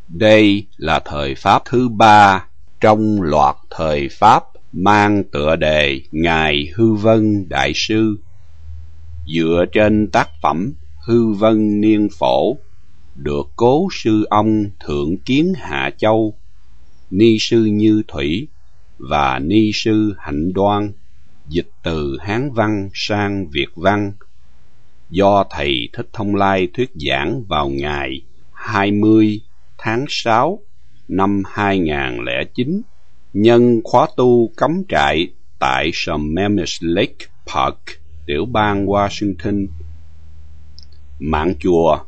Đây là thời Pháp thứ ba trong loạt thời Pháp mang tựa đề Ngài Hư Vân Đại Sư. Dựa trên tác phẩm Hư Vân Niên Phổ được Cố sư ông Thượng Kiến Hạ Châu, ni sư Như Thủy và ni sư Hạnh Đoan dịch từ Hán văn sang Việt văn, do thầy Thích Thông Lai thuyết giảng vào ngày 20 tháng 6 năm 2009 nhân khóa tu cắm trại tại Semmes Lake Park, tiểu bang Washington. Mạng chùa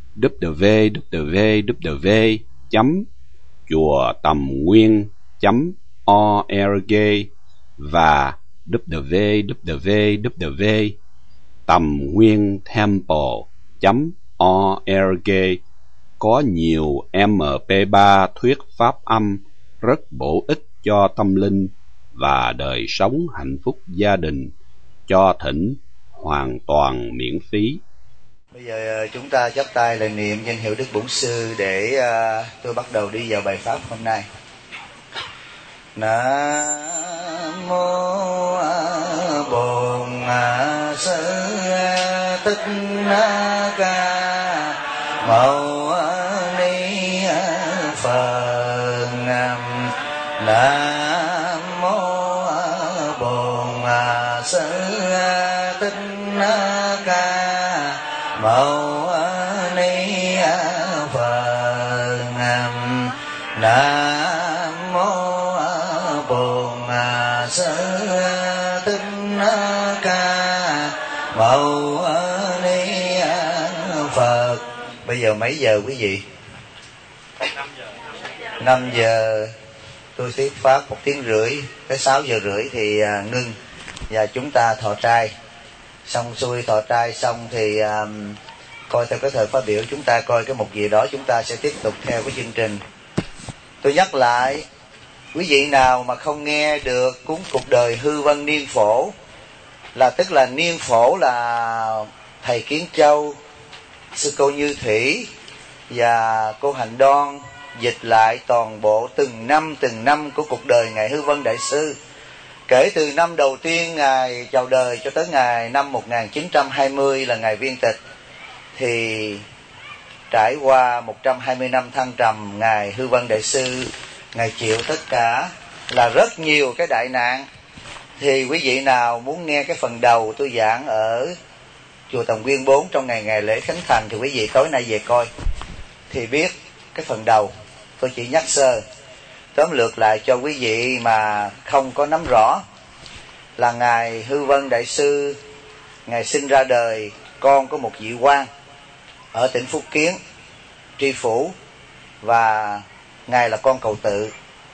www.chuatamnguyên.org và www.tamnguyentemple.org có nhiều MP3 thuyết pháp âm rất bổ ích cho tâm linh và đời sống hạnh phúc gia đình, cho thỉnh hoàn toàn miễn phí. Bây giờ chúng ta chắp tay lại niệm danh hiệu Đức Bổn Sư để tôi bắt đầu đi vào bài pháp hôm nay. Nam mô Bổn Sư Thích Ca Mâu Ni Phật. Nam mô Bổn Sư Thích Ca Mâu Ni Phật. Nam mô Bổn Sư Thích Ca Mâu Ni Phật. Bây giờ mấy giờ quý vị? 5 giờ. Tôi thuyết pháp 1 tiếng rưỡi, tới 6 giờ rưỡi thì ngưng và chúng ta thọ trai. Xong xuôi thọ trai xong thì coi theo cái thời phát biểu, chúng ta coi cái mục gì đó, chúng ta sẽ tiếp tục theo cái chương trình. Tôi nhắc lại, quý vị nào mà không nghe được cuốn Cuộc Đời Hư Vân Niên Phổ, là tức là Niên Phổ là thầy Kiến Châu, sư cô Như Thủy và cô Hạnh Đoan dịch lại toàn bộ từng năm của cuộc đời Ngài Hư Vân Đại Sư, kể từ năm đầu tiên Ngài chào đời cho tới ngày năm 1920 là Ngài viên tịch. Thì trải qua 120 năm thăng trầm, Ngài Hư Vân Đại Sư Ngài chịu tất cả là rất nhiều cái đại nạn. Thì quý vị nào muốn nghe cái phần đầu tôi giảng ở chùa Tầm Quyên 4 trong ngày lễ Khánh Thành thì quý vị tối nay về coi thì biết cái phần đầu. Tôi chỉ nhắc sơ tóm lược lại cho quý vị mà không có nắm rõ là Ngài Hư Vân Đại Sư Ngài sinh ra đời con của một vị quan ở tỉnh Phúc Kiến, tri phủ, và Ngài là con cầu tự.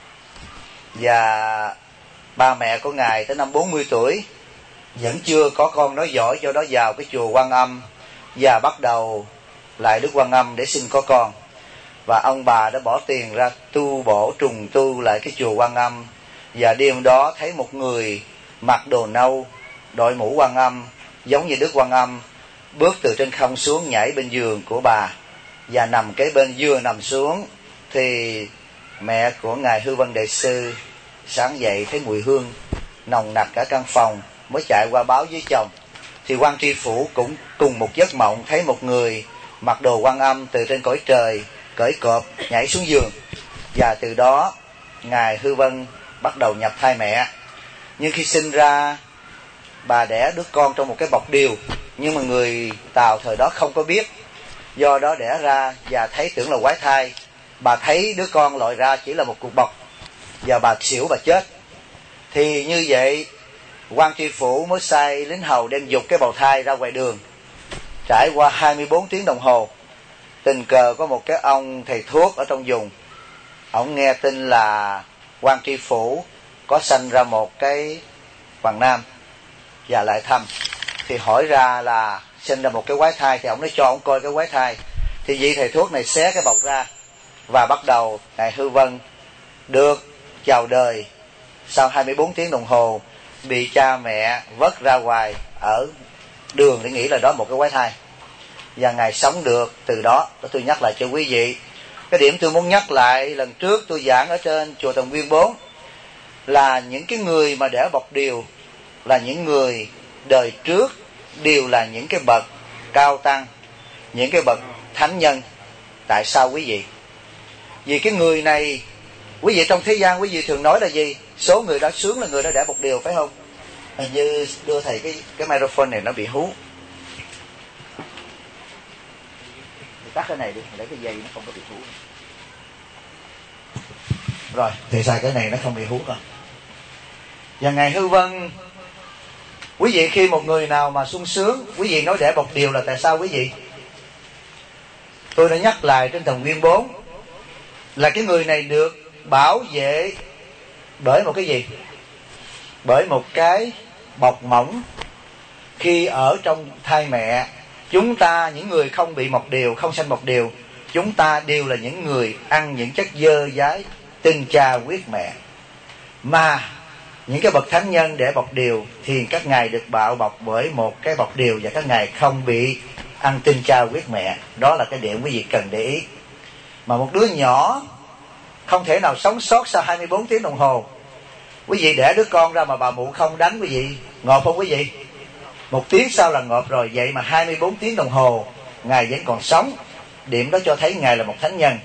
Và ba mẹ của Ngài tới năm 40 tuổi vẫn chưa có con nói giỏi, do đó vào cái chùa Quan Âm và bắt đầu lại Đức Quan Âm để xin có con. Và ông bà đã bỏ tiền ra tu bổ trùng tu lại cái chùa Quan Âm. Và đêm đó thấy một người mặc đồ nâu, đội mũ Quan Âm giống như Đức Quan Âm, bước từ trên không xuống, nhảy bên giường của bà và nằm kế bên. Vừa nằm xuống thì mẹ của Ngài Hư Vân Đại Sư sáng dậy thấy mùi hương nồng nặc cả căn phòng, mới chạy qua báo với chồng. Thì quan tri phủ cũng cùng một giấc mộng thấy một người mặc đồ Quan Âm từ trên cõi trời cởi cộp nhảy xuống giường. Và từ đó Ngài Hư Vân bắt đầu nhập thai mẹ. Nhưng khi sinh ra, bà đẻ đứa con trong một cái bọc điều, nhưng mà người Tàu thời đó không có biết, do đó đẻ ra và thấy tưởng là quái thai. Bà thấy đứa con lòi ra chỉ là một cục bọc và bà xỉu, bà chết. Thì như vậy quan tri phủ mới sai lính hầu đem giục cái bào thai ra ngoài đường. Trải qua 24 tiếng đồng hồ, tình cờ có một cái ông thầy thuốc ở trong vùng, ông nghe tin là quan tri phủ có sanh ra một cái hoàng nam và lại thăm. Thì hỏi ra là sinh ra một cái quái thai, thì ông nói cho ông coi cái quái thai. Thì vị thầy thuốc này xé cái bọc ra và bắt đầu Ngài Hư Vân được chào đời sau 24 tiếng đồng hồ, bị cha mẹ vớt ra ngoài ở đường để nghĩ là đó một cái quái thai. Và Ngài sống được từ đó. Tôi nhắc lại cho quý vị, Cái điểm tôi muốn nhắc lại lần trước tôi giảng ở trên chùa Tần Nguyên 4 là những cái người mà để bọc điều là những người đời trước, đều là những cái bậc cao tăng, những cái bậc thánh nhân. Tại sao quý vị? Vì cái người này, quý vị trong thế gian quý vị thường nói là gì? Số người đó sướng là người đó để bọc điều, phải không? Hình như đưa thầy cái microphone này nó bị hú. Tắt cái này đi, để cái dây nó không có bị hú. Rồi, thì xài cái này nó không bị hú rồi. Và Ngài Hư Vân, quý vị khi một người nào mà sung sướng, quý vị nói để bọc điều là tại sao quý vị? Tôi đã nhắc lại trên Tầng Nguyên 4 là cái người này được bảo vệ bởi một cái gì? Bởi một cái bọc mỏng. Khi ở trong thai mẹ, chúng ta, những người không bị mọc điều, không sanh mọc điều, chúng ta đều là những người ăn những chất dơ dái, tinh cha huyết mẹ. Mà những cái bậc thánh nhân để bọc điều thì các ngài được bảo bọc bởi một cái bọc điều, và các ngài không bị ăn tinh cha huyết mẹ. Đó là cái điểm quý vị cần để ý. Mà một đứa nhỏ không thể nào sống sót sau 24 tiếng đồng hồ. Quý vị đẻ đứa con ra mà bà mụ không đánh quý vị, ngộp không quý vị? 1 tiếng sau là ngộp rồi. Vậy mà 24 tiếng đồng hồ ngài vẫn còn sống. Điểm đó cho thấy ngài là một thánh nhân.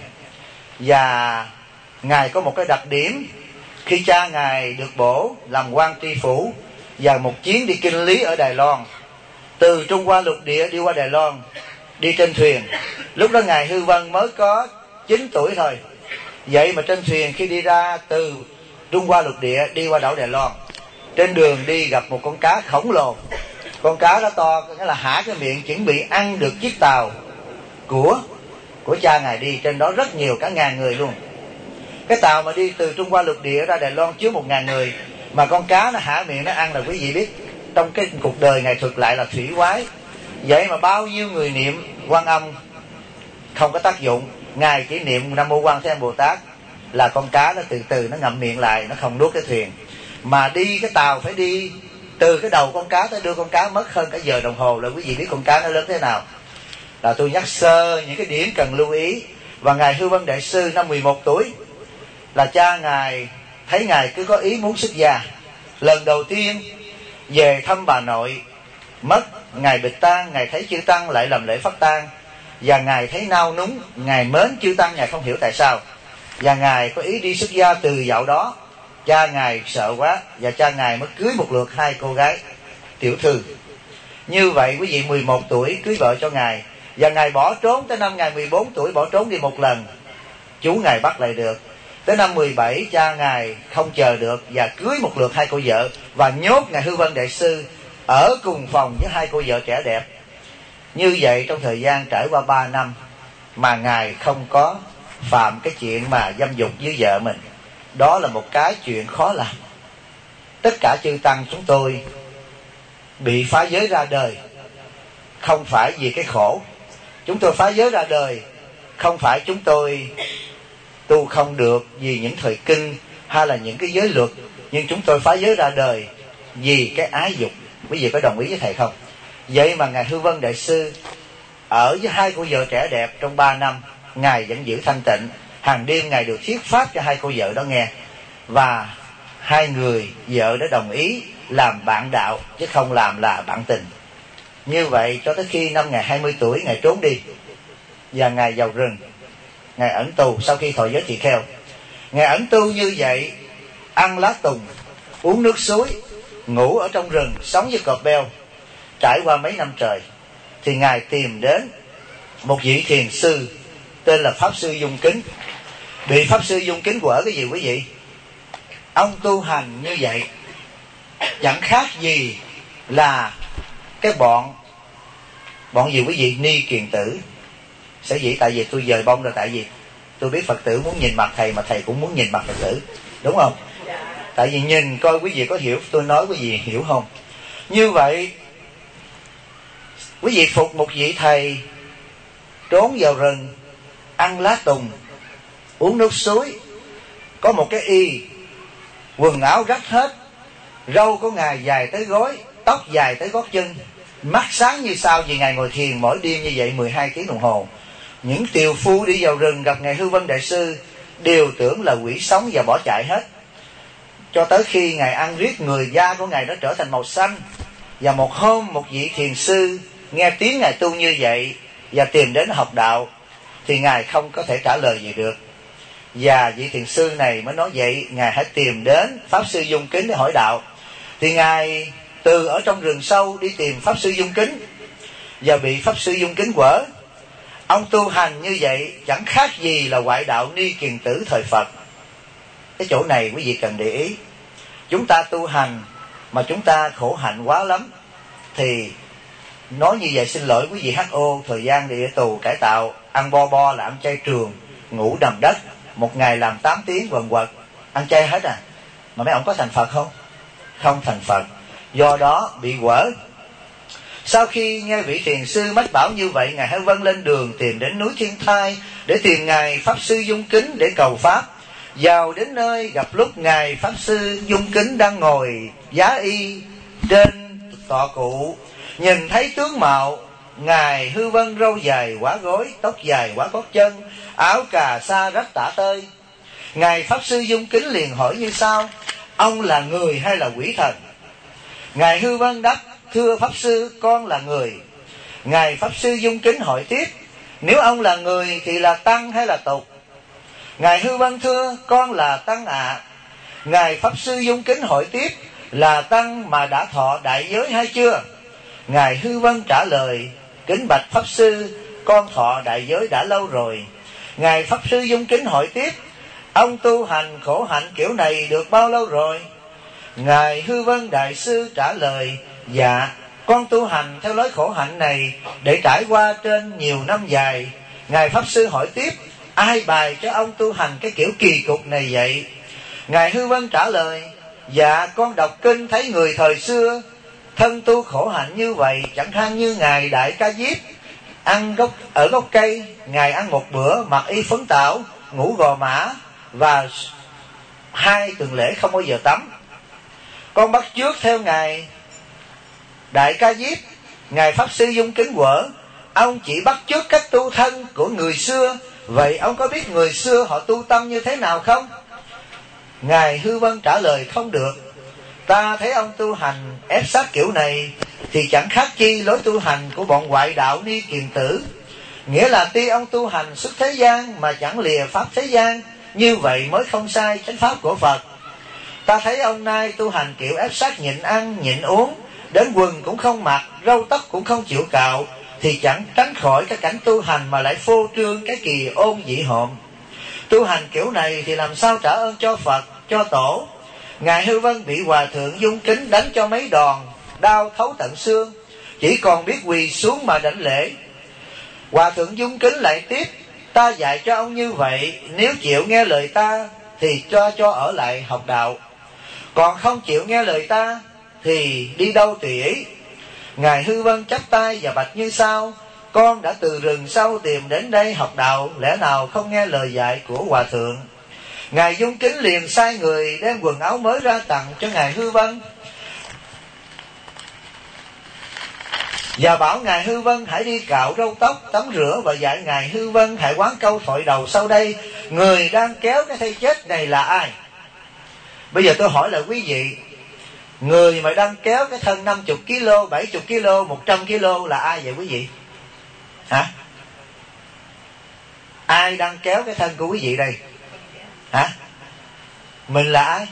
Và ngài có một cái đặc điểm, khi cha ngài được bổ làm quan tri phủ và một chuyến đi kinh lý ở Đài Loan, từ Trung Hoa lục địa đi qua Đài Loan, đi trên thuyền. Lúc đó ngài Hư Vân mới có 9 tuổi thôi. Vậy mà trên thuyền khi đi ra từ Trung Hoa lục địa đi qua đảo Đài Loan, trên đường đi gặp một con cá khổng lồ. Con cá đó to, nghĩa là há cái miệng chuẩn bị ăn được chiếc tàu của cha ngài đi. Trên đó rất nhiều, cả ngàn người luôn. Cái tàu mà đi từ Trung Hoa lục địa ra Đài Loan chứa 1.000 người, mà con cá nó há miệng nó ăn là quý vị biết trong cái cuộc đời ngài thuật lại là thủy quái. Vậy mà bao nhiêu người niệm Quan Âm không có tác dụng. Ngài chỉ niệm Nam Mô Quan Thế Âm Bồ Tát là con cá nó từ từ nó ngậm miệng lại, nó không nuốt cái thuyền. Mà đi cái tàu phải đi từ cái đầu con cá tới đưa con cá mất hơn cả giờ đồng hồ. Là quý vị biết con cá nó lớn thế nào. Là tôi nhắc sơ những cái điểm cần lưu ý. Và ngài Hư Vân Đại Sư năm 11 tuổi là cha ngài thấy ngài cứ có ý muốn xuất gia. Lần đầu tiên về thăm bà nội mất, ngài bịch tang, ngài thấy chư tăng lại làm lễ phát tang, và ngài thấy nao núng, ngài mến chư tăng, ngài không hiểu tại sao, và ngài có ý đi xuất gia. Từ dạo đó cha ngài sợ quá, và cha ngài mới cưới một lượt 2 cô gái tiểu thư. Như vậy quý vị 11 tuổi cưới vợ cho ngài, và ngài bỏ trốn tới năm ngài 14 tuổi, bỏ trốn đi một lần, chú ngài bắt lại được. Tới năm 17 cha ngài không chờ được và cưới một lượt 2 cô vợ, và nhốt ngài Hư Vân Đại Sư ở cùng phòng với 2 cô vợ trẻ đẹp. Như vậy trong thời gian trải qua 3 năm mà ngài không có phạm cái chuyện mà dâm dục với vợ mình. Đó là một cái chuyện khó làm. Tất cả chư tăng chúng tôi bị phá giới ra đời không phải vì cái khổ. Chúng tôi phá giới ra đời không phải chúng tôi tu không được vì những thời kinh hay là những cái giới luật, nhưng chúng tôi phá giới ra đời vì cái ái dục. Quý vị có đồng ý với thầy không? Vậy mà ngài Hư Vân Đại Sư ở với 2 cô vợ trẻ đẹp trong 3 năm, ngài vẫn giữ thanh tịnh. Hàng đêm ngài được thuyết pháp cho 2 cô vợ đó nghe, và 2 người vợ đã đồng ý làm bạn đạo chứ không làm là bạn tình. Như vậy cho tới khi năm ngài 20 tuổi ngài trốn đi, và ngài vào rừng, ngài ẩn tù. Sau khi thọ giới tỳ kheo, ngài ẩn tu như vậy, ăn lá tùng, uống nước suối, ngủ ở trong rừng, sống với cọp beo. Trải qua mấy năm trời thì ngài tìm đến một vị thiền sư tên là Pháp Sư Dung Kính. Bị Pháp Sư Dung Kính quở cái gì quý vị? Ông tu hành như vậy chẳng khác gì là cái bọn gì quý vị? Ni kiền tử. Sở dĩ tại vì tôi dời bông ra, tại vì tôi biết Phật tử muốn nhìn mặt thầy mà thầy cũng muốn nhìn mặt Phật tử, đúng không? Tại vì nhìn coi quý vị có hiểu tôi nói quý vị hiểu không? Như vậy quý vị phục một vị thầy trốn vào rừng, ăn lá tùng, uống nước suối, có một cái y, quần áo rách hết, râu của ngài dài tới gối, tóc dài tới gót chân, mắt sáng như sao vì ngài ngồi thiền mỗi đêm như vậy 12 tiếng đồng hồ. Những tiều phu đi vào rừng gặp Ngài Hư Vân Đại Sư đều tưởng là quỷ sống và bỏ chạy hết, cho tới khi Ngài ăn riết người da của Ngài nó trở thành màu xanh. Và một hôm một vị thiền sư nghe tiếng Ngài tu như vậy và tìm đến học đạo, thì Ngài không có thể trả lời gì được. Và vị thiền sư này mới nói vậy, Ngài hãy tìm đến Pháp Sư Dung Kính để hỏi đạo. Thì Ngài từ ở trong rừng sâu đi tìm Pháp Sư Dung Kính và bị Pháp Sư Dung Kính quở. Ông tu hành như vậy chẳng khác gì là ngoại đạo ni kiền tử thời Phật. Cái chỗ này quý vị cần để ý. Chúng ta tu hành mà chúng ta khổ hạnh quá lắm, thì nói như vậy xin lỗi quý vị HO, thời gian đi ở tù cải tạo, ăn bo là ăn chay trường, ngủ nằm đất, một ngày làm 8 tiếng quần quật, ăn chay hết à. Mà mấy ông có thành Phật không? Không thành Phật. Do đó bị quở. Sau khi nghe vị thiền sư mách bảo như vậy, Ngài Hư Vân lên đường tìm đến núi Thiên Thai để tìm Ngài Pháp Sư Dung Kính để cầu Pháp. Vào đến nơi gặp lúc Ngài Pháp Sư Dung Kính đang ngồi giá y trên tọa cụ. Nhìn thấy tướng mạo Ngài Hư Vân râu dài quá gối, tóc dài quá gót chân, áo cà sa rách tả tơi. Ngài Pháp Sư Dung Kính liền hỏi như sau: ông là người hay là quỷ thần? Ngài Hư Vân đáp: thưa Pháp Sư, con là người. Ngài Pháp Sư Dung Kính hỏi tiếp: nếu ông là người thì là tăng hay là tục? Ngài Hư Vân thưa: con là tăng ạ. Ngài Pháp Sư Dung Kính hỏi tiếp: là tăng mà đã thọ đại giới hay chưa? Ngài Hư Vân trả lời: kính bạch Pháp Sư, con thọ đại giới đã lâu rồi. Ngài Pháp Sư Dung Kính hỏi tiếp: ông tu hành khổ hạnh kiểu này được bao lâu rồi? Ngài Hư Vân Đại Sư trả lời: dạ, con tu hành theo lối khổ hạnh này để trải qua trên nhiều năm dài. Ngài Pháp Sư hỏi tiếp: ai bài cho ông tu hành cái kiểu kỳ cục này vậy? Ngài Hư Vân trả lời: dạ, con đọc kinh thấy người thời xưa thân tu khổ hạnh như vậy, chẳng hạn như Ngài Đại Ca Diếp ăn ở gốc cây, Ngài ăn một bữa, mặc y phấn tảo, ngủ gò mã, và 2 tuần lễ không bao giờ tắm. Con bắt chước theo Ngài Đại Ca Diếp. Ngài Pháp Sư Dung Kính quở: ông chỉ bắt chước cách tu thân của người xưa, vậy ông có biết người xưa họ tu tâm như thế nào không? Ngài Hư Vân trả lời: không được. Ta thấy ông tu hành ép sát kiểu này thì chẳng khác chi lối tu hành của bọn ngoại đạo ni kiền tử. Nghĩa là tuy ông tu hành xuất thế gian mà chẳng lìa pháp thế gian, như vậy mới không sai chánh pháp của Phật. Ta thấy ông nay tu hành kiểu ép sát nhịn ăn, nhịn uống, đến quần cũng không mặc, râu tóc cũng không chịu cạo, thì chẳng tránh khỏi cái cảnh tu hành mà lại phô trương cái kỳ ôn dị hộm. Tu hành kiểu này thì làm sao trả ơn cho Phật, cho tổ? Ngài Hư Vân bị Hòa Thượng Dung Kính đánh cho mấy đòn, đau thấu tận xương, chỉ còn biết quỳ xuống mà đảnh lễ. Hòa Thượng Dung Kính lại tiếp: ta dạy cho ông như vậy, nếu chịu nghe lời ta thì cho ở lại học đạo, còn không chịu nghe lời ta thì đi đâu tùy ý. Ngài Hư Vân chắp tay và bạch như sau: con đã từ rừng sâu tìm đến đây học đạo, lẽ nào không nghe lời dạy của Hòa Thượng? Ngài Dung Kính liền sai người đem quần áo mới ra tặng cho Ngài Hư Vân, và bảo Ngài Hư Vân hãy đi cạo râu tóc, tắm rửa, và dạy Ngài Hư Vân hãy quán câu thoại đầu sau đây: người đang kéo cái thây chết này là ai? Bây giờ tôi hỏi là quý vị, người mà đang kéo cái thân 50 kg, 70 kg, 100 kg là ai vậy quý vị? Hả? Ai đang kéo cái thân của quý vị đây? Hả? Mình là ai?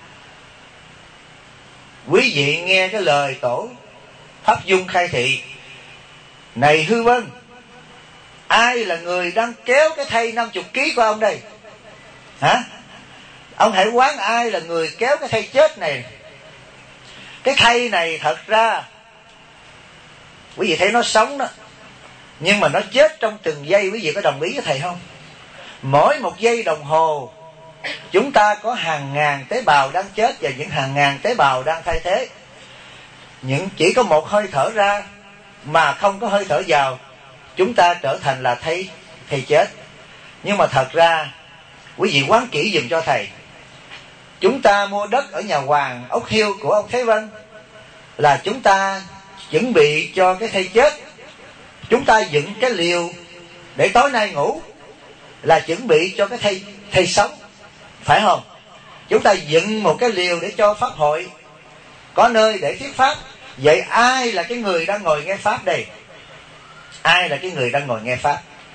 Quý vị nghe cái lời tổ Pháp Dung khai thị: này Hư Vân, ai là người đang kéo cái thây 50 kg của ông đây? Hả? Ông hãy quán ai là người kéo cái thây chết này. Cái thây này thật ra quý vị thấy nó sống đó, nhưng mà nó chết trong từng giây. Quý vị có đồng ý với thầy không? Mỗi một giây đồng hồ chúng ta có hàng ngàn tế bào đang chết và những hàng ngàn tế bào đang thay thế. Chỉ có một hơi thở ra mà không có hơi thở vào, chúng ta trở thành là thây chết. Nhưng mà thật ra quý vị quán kỹ dùm cho thầy, chúng ta mua đất ở nhà Hoàng Ốc Hiêu của ông Thế Vân là chúng ta chuẩn bị cho cái thây chết. Chúng ta dựng cái liều để tối nay ngủ là chuẩn bị cho cái thây sống, phải không? Chúng ta dựng một cái liều để cho pháp hội, có nơi để thuyết pháp. Vậy ai là cái người đang ngồi nghe pháp đây? Ai là cái người đang ngồi nghe pháp?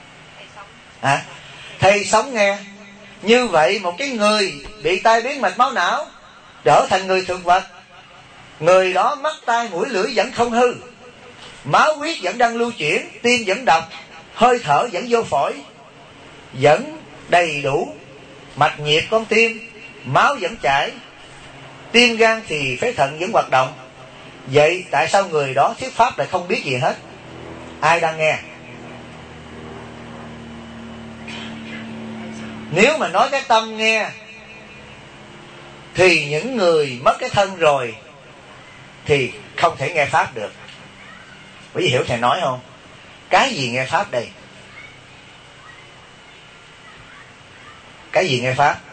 Thầy sống nghe. Như vậy một cái người bị tai biến mạch máu não trở thành người thực vật, người đó mắt tai mũi lưỡi vẫn không hư, máu huyết vẫn đang lưu chuyển, tim vẫn đập, hơi thở vẫn vô phổi, vẫn đầy đủ mạch nhiệt con tim, máu vẫn chảy, tim gan thì phế thận vẫn hoạt động. Vậy tại sao người đó thuyết pháp lại không biết gì hết? Ai đang nghe? Nếu mà nói cái tâm nghe thì những người mất cái thân rồi thì không thể nghe pháp được. Quý vị hiểu thầy nói không? Cái gì nghe pháp đây? Cái gì nghe pháp?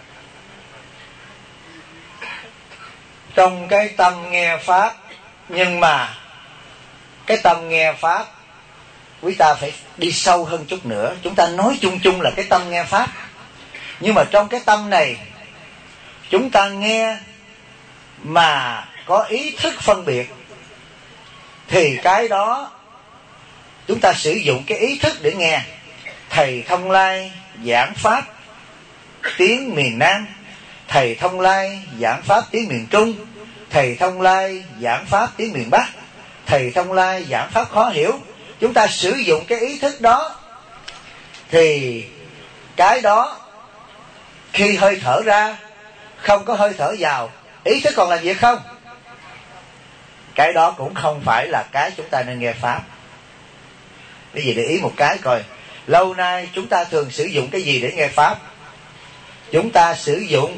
Trong cái tâm nghe pháp. Nhưng mà cái tâm nghe pháp, quý ta phải đi sâu hơn chút nữa. Chúng ta nói chung chung là cái tâm nghe pháp, nhưng mà trong cái tâm này chúng ta nghe mà có ý thức phân biệt, thì cái đó chúng ta sử dụng cái ý thức để nghe. Thầy Thông Lai giảng pháp tiếng miền Nam, thầy Thông Lai giảng pháp tiếng miền Trung, thầy Thông Lai giảng pháp tiếng miền Bắc, thầy Thông Lai giảng pháp khó hiểu. Chúng ta sử dụng cái ý thức đó, thì cái đó khi hơi thở ra không có hơi thở vào, ý thức còn làm việc không? Cái đó cũng không phải là cái chúng ta nên nghe pháp. Bây giờ để ý một cái coi, lâu nay chúng ta thường sử dụng cái gì để nghe pháp? Chúng ta sử dụng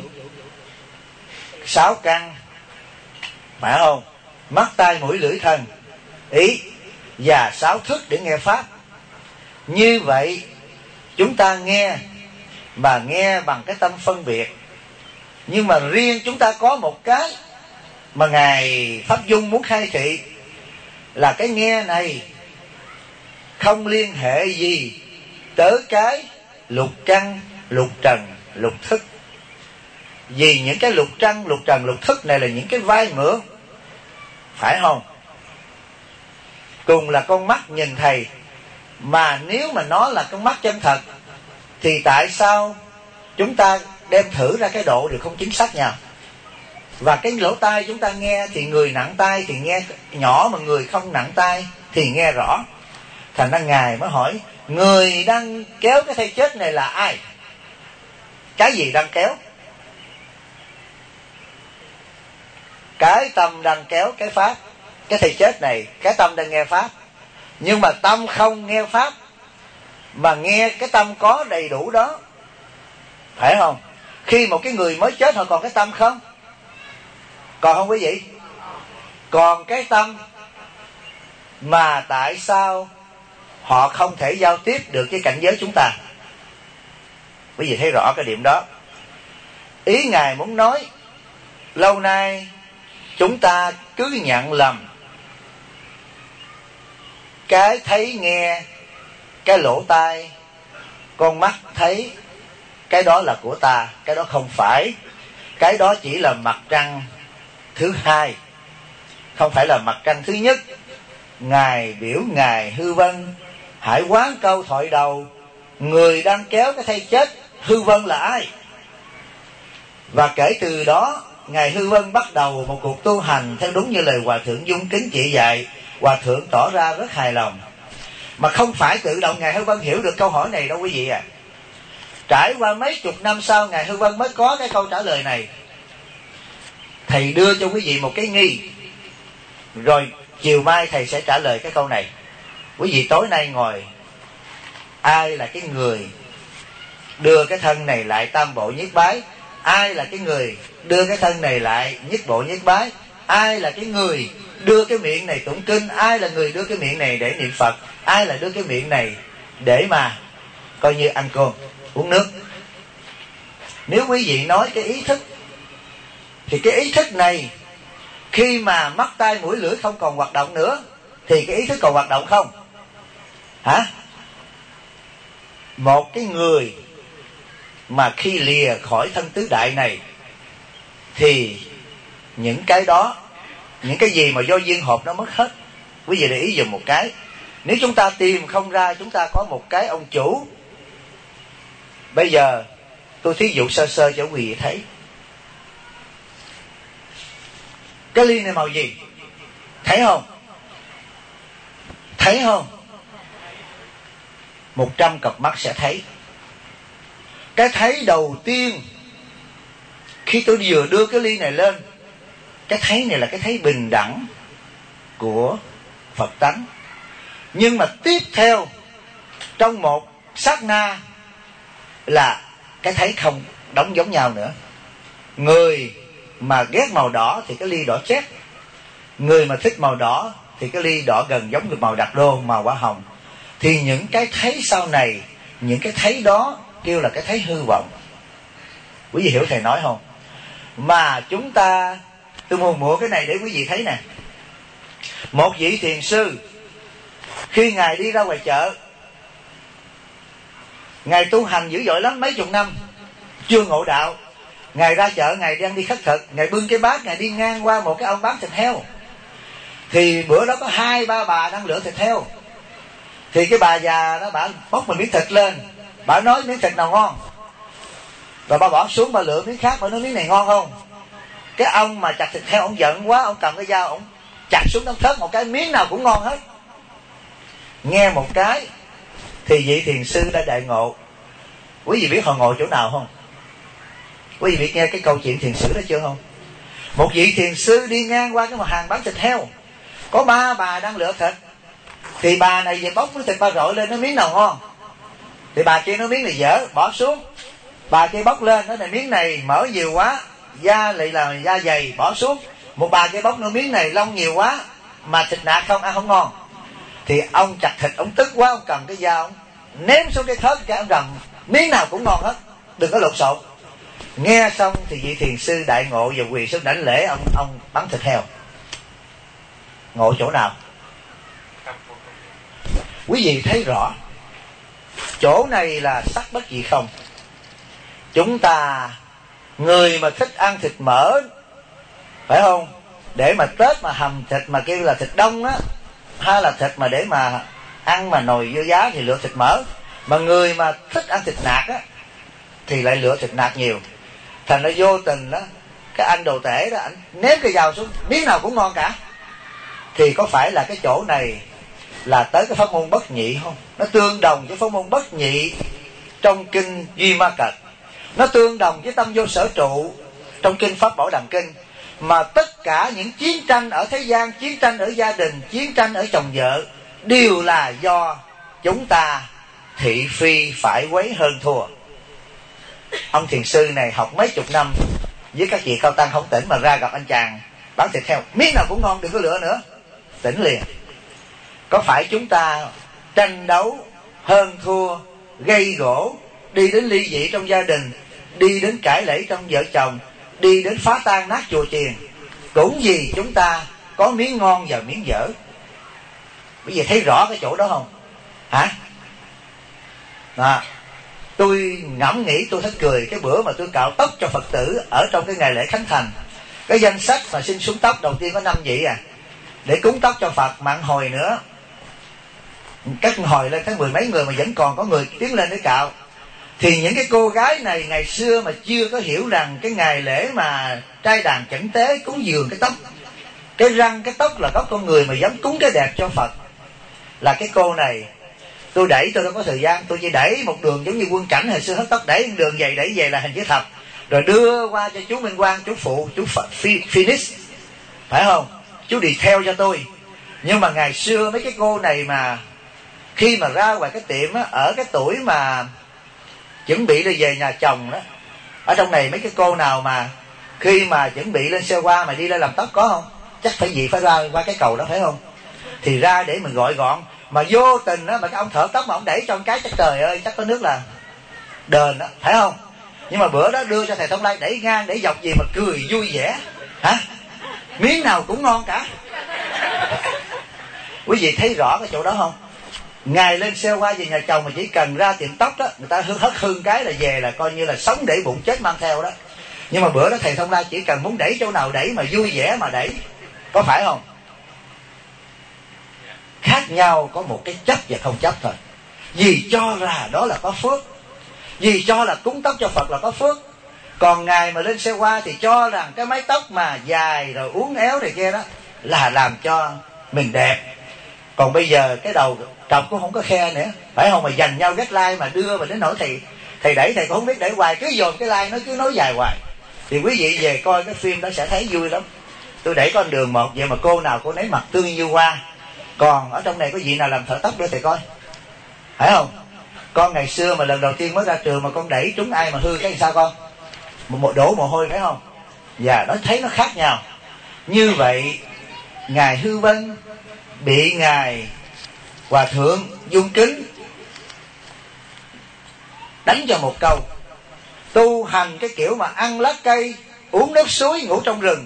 6 căn, phải không? Mắt tai mũi lưỡi thân ý và 6 thức để nghe pháp. Như vậy chúng ta nghe mà nghe bằng cái tâm phân biệt. Nhưng mà riêng chúng ta có một cái mà Ngài Pháp Dung muốn khai thị, là cái nghe này không liên hệ gì tới cái lục căn, lục trần, lục thức. Vì những cái lục căn, lục trần, lục thức này là những cái vai mượn, phải không? Cùng là con mắt nhìn thầy, mà nếu mà nó là con mắt chân thật thì tại sao chúng ta đem thử ra cái độ đều không chính xác nhau? Và cái lỗ tai chúng ta nghe thì người nặng tai thì nghe nhỏ, mà người không nặng tai thì nghe rõ. Thành ra Ngài mới hỏi, người đang kéo cái thây chết này là ai? Cái gì đang kéo? Cái tâm đang kéo cái pháp. Cái thây chết này, cái tâm đang nghe pháp. Nhưng mà tâm không nghe pháp, mà nghe cái tâm có đầy đủ đó, phải không? Khi một cái người mới chết họ còn cái tâm không? Còn không quý vị? Còn cái tâm, mà tại sao họ không thể giao tiếp được với cảnh giới chúng ta? Quý vị thấy rõ cái điểm đó. Ý Ngài muốn nói, lâu nay chúng ta cứ nhận lầm cái thấy nghe, cái lỗ tai, con mắt thấy, cái đó là của ta. Cái đó không phải. Cái đó chỉ là mặt trăng thứ hai, không phải là mặt trăng thứ nhất. Ngài biểu Ngài Hư Vân hãy quán câu thoại đầu, người đang kéo cái thây chết Hư Vân là ai? Và kể từ đó Ngài Hư Vân bắt đầu một cuộc tu hành theo đúng như lời Hòa Thượng Dung Kính chỉ dạy. Hòa Thượng tỏ ra rất hài lòng. Mà không phải tự động Ngài Hư Vân hiểu được câu hỏi này đâu quý vị à. Trải qua mấy chục năm sau Ngài Hư Vân mới có cái câu trả lời này. Thầy đưa cho quý vị một cái nghi, rồi chiều mai thầy sẽ trả lời cái câu này. Quý vị tối nay ngồi, ai là cái người đưa cái thân này lại tam bộ nhất bái? Ai là cái người đưa cái thân này lại nhất bộ nhất bái? Ai là cái người đưa cái miệng này tụng kinh? Ai là người đưa cái miệng này để niệm Phật? Ai là đưa cái miệng này để mà coi như ăn cơm, uống nước? Nếu quý vị nói cái ý thức, thì cái ý thức này khi mà mắt tai mũi lưỡi không còn hoạt động nữa thì cái ý thức còn hoạt động không? Hả? một cái người mà khi lìa khỏi thân tứ đại này thì những cái đó, những cái gì mà do duyên hợp nó mất hết. Quý vị để ý dùm một cái, nếu chúng ta tìm không ra, chúng ta có một cái ông chủ. Bây giờ tôi thí dụ sơ sơ cho quý vị thấy. Cái ly này màu gì? Thấy không? Thấy không? 100 cặp mắt sẽ thấy. Cái thấy đầu tiên khi tôi vừa đưa cái ly này lên, cái thấy này là cái thấy bình đẳng của Phật tánh. Nhưng mà tiếp theo trong một sát na là cái thấy không đóng giống nhau nữa. Người mà ghét màu đỏ thì cái ly đỏ chét, người mà thích màu đỏ thì cái ly đỏ gần giống như màu đặc đô, màu quả hồng. Thì những cái thấy sau này, những cái thấy đó kêu là cái thấy hư vọng. Quý vị hiểu thầy nói không? Mà chúng ta, tôi muốn mua cái này để quý vị thấy nè. Một vị thiền sư khi ngài đi ra ngoài chợ, ngài tu hành dữ dội lắm, mấy chục năm chưa ngộ đạo. Ngài ra chợ, ngài đang đi khất thực, ngài bưng cái bát, ngài đi ngang qua một cái ông bán thịt heo. Thì bữa đó có 2-3 bà đang lựa thịt heo. Thì cái bà già đó, bà bóc một miếng thịt lên, bà nói miếng thịt nào ngon, và bà bỏ xuống, bà lựa miếng khác, bà nói miếng này ngon không. Cái ông mà chặt thịt heo, ông giận quá, ông cầm cái dao, ông chặt xuống, ông thớt một cái, miếng nào cũng ngon hết. Nghe một cái thì vị thiền sư đã đại ngộ. Quý vị biết họ ngộ chỗ nào không? Quý vị biết nghe cái câu chuyện thiền sử đó chưa không? Một vị thiền sư đi ngang qua cái một hàng bán thịt heo, có 3 bà đang lựa thịt. Thì bà này về bóc cái thịt, bà rọi lên, nói miếng nào ngon. Thì bà kia nói miếng này dở, bỏ xuống. Bà kia bóc lên, nói này miếng này mỡ nhiều quá, da lại là da dày, bỏ xuống. Một bà kia bóc, nói miếng này lông nhiều quá, mà thịt nạc không, ăn không ngon. Thì ông chặt thịt, ông tức quá, ông cầm cái dao, ông ném xuống cái thớt, cái ông rầm, miếng nào cũng ngon hết, đừng có lộn xộn. Nghe xong thì vị thiền sư đại ngộ và quỳ xuống đảnh lễ ông bán thịt heo. Ngộ chỗ nào? Quý vị thấy rõ, chỗ này là sắc bất dị không. Chúng ta, người mà thích ăn thịt mỡ, phải không? Để mà Tết mà hầm thịt mà kêu là thịt đông á, hay là thịt mà để mà ăn mà nồi vô giá thì lựa thịt mỡ. Mà người mà thích ăn thịt nạc á thì lại lựa thịt nạc nhiều. Thành nó vô tình đó, cái anh đồ tể đó, anh ném cái dao xuống, miếng nào cũng ngon cả. Thì có phải là cái chỗ này là tới cái pháp môn bất nhị không? Nó tương đồng với pháp môn bất nhị trong kinh Duy Ma Cật, nó tương đồng với tâm vô sở trụ trong kinh Pháp Bảo Đàm Kinh. Mà tất cả những chiến tranh ở thế gian, chiến tranh ở gia đình, chiến tranh ở chồng vợ, đều là do chúng ta thị phi phải quấy hơn thua. Ông thiền sư này học mấy chục năm với các vị cao tăng không tỉnh, mà ra gặp anh chàng bán thịt heo, miếng nào cũng ngon, đừng có lựa nữa, tỉnh liền. Có phải chúng ta tranh đấu hơn thua, gây gỗ, đi đến ly dị trong gia đình, đi đến cãi lẫy trong vợ chồng, đi đến phá tan nát chùa chiền, cũng vì chúng ta có miếng ngon và miếng dở? Bây giờ thấy rõ cái chỗ đó không? Hả? Tôi ngẫm nghĩ tôi thấy cười cái bữa mà tôi cạo tóc cho Phật tử ở trong cái ngày lễ Khánh Thành. Cái danh sách mà xin xuống tóc đầu tiên có 5 vị để cúng tóc cho Phật, mà hồi nữa các hồi lên thấy 10 mấy người mà vẫn còn có người tiến lên để cạo. Thì những cái cô gái này ngày xưa mà chưa có hiểu rằng cái ngày lễ mà trai đàn chẩn tế cúng dường cái tóc, cái răng cái tóc là có con người mà dám cúng cái đẹp cho Phật, là cái cô này. Tôi đẩy, tôi đâu có thời gian, tôi chỉ đẩy một đường giống như Quân Cảnh hồi xưa hớt tóc, đẩy một đường vậy, đẩy về là hình chữ thập, rồi đưa qua cho chú Minh Quang, chú phụ, chú Phoenix, phải không? Chú đi theo cho tôi. Nhưng mà ngày xưa mấy cái cô này mà khi mà ra ngoài cái tiệm á, ở cái tuổi mà chuẩn bị đi về nhà chồng đó, ở trong này mấy cái cô nào mà khi mà chuẩn bị lên xe qua mà đi lên làm tóc có không? Chắc phải gì phải ra qua cái cầu đó, phải không? Thì ra để mình gọi gọn, mà vô tình đó mà cái ông thợ tóc mà ông đẩy cho một cái, chắc trời ơi, chắc có nước là đền đó, phải không? Nhưng mà bữa đó đưa cho thầy Thông Lai đẩy ngang để dọc gì mà cười vui vẻ, hả? Miếng nào cũng ngon cả. Quý vị thấy rõ cái chỗ đó không? Ngài lên xe qua về nhà chồng mà chỉ cần ra tiệm tóc đó, người ta hất hương cái là về, là coi như là sống để bụng chết mang theo đó. Nhưng mà bữa đó thầy Thông La chỉ cần muốn đẩy chỗ nào đẩy, mà vui vẻ mà đẩy, có phải không? Khác nhau có một cái chấp và không chấp thôi. Vì cho là đó là có phước, vì cho là cúng tóc cho Phật là có phước. Còn Ngài mà lên xe qua thì cho rằng cái mái tóc mà dài rồi uốn éo này kia đó là làm cho mình đẹp. Còn bây giờ cái đầu trọc cũng không có khe nữa, phải không? Mà giành nhau ghét like mà đưa mà đến nỗi thầy đẩy thầy cũng không biết đẩy hoài, cứ dồn cái like nó cứ nói dài hoài. Thì quý vị về coi cái phim đó sẽ thấy vui lắm. Tôi đẩy con đường một vậy mà cô nào cô nấy mặt tươi như hoa. Còn ở trong này có vị nào làm thợ tóc để thầy coi, phải không? Con ngày xưa mà lần đầu tiên mới ra trường mà con đẩy trúng ai mà hư cái sao con? Một đổ mồ hôi, phải không? Và nó thấy nó khác nhau. Như vậy Ngài Hư Vân bị Ngài Hòa Thượng Dung Kính đánh cho một câu: tu hành cái kiểu mà ăn lá cây, uống nước suối, ngủ trong rừng,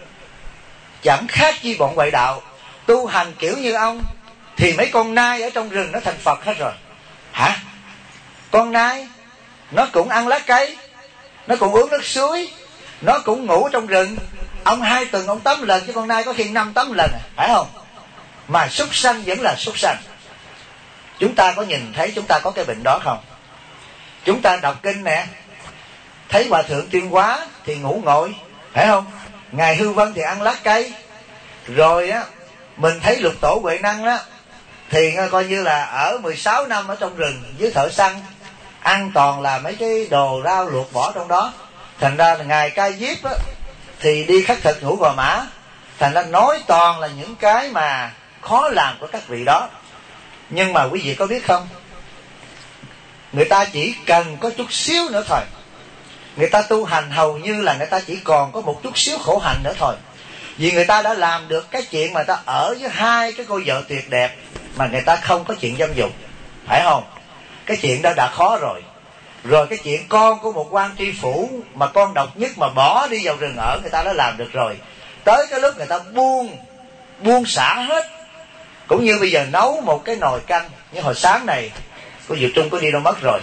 chẳng khác chi bọn ngoại đạo. Tu hành kiểu như ông thì mấy con nai ở trong rừng nó thành Phật hết rồi. Hả? Con nai nó cũng ăn lá cây, nó cũng uống nước suối, nó cũng ngủ trong rừng. Ông 2 tuần ông tắm lần, chứ con nai có khi 5 tắm lần, phải không? Mà súc sanh vẫn là súc sanh. Chúng ta có nhìn thấy chúng ta có cái bệnh đó không? Chúng ta đọc kinh nè, thấy Hòa Thượng Tuyên Hóa thì ngủ ngồi, phải không? Ngài Hư Vân thì ăn lá cây. Rồi á, mình thấy Lục Tổ Huệ Năng đó thì coi như là ở 16 năm ở trong rừng với thợ săn, ăn toàn là mấy cái đồ rau luộc bỏ trong đó. Thành ra là Ngài Ca Diếp á thì đi khất thực ngũ Gò Mã. Thành ra nói toàn là những cái mà khó làm của các vị đó. Nhưng mà quý vị có biết không, người ta chỉ cần có chút xíu nữa thôi, người ta tu hành hầu như là người ta chỉ còn có một chút xíu khổ hạnh nữa thôi. Vì người ta đã làm được cái chuyện mà người ta ở với 2 cái cô vợ tuyệt đẹp mà người ta không có chuyện dâm dục, phải không? Cái chuyện đó đã khó rồi. Rồi cái chuyện con của một quan tri phủ mà con độc nhất mà bỏ đi vào rừng ở, người ta đã làm được rồi. Tới cái lúc người ta buông xả hết. Cũng như bây giờ nấu một cái nồi canh, như hồi sáng này cô Diệu Trung có đi đâu mất rồi,